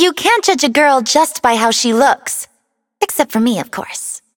You can't judge a girl just by how she looks. Except for me, of course.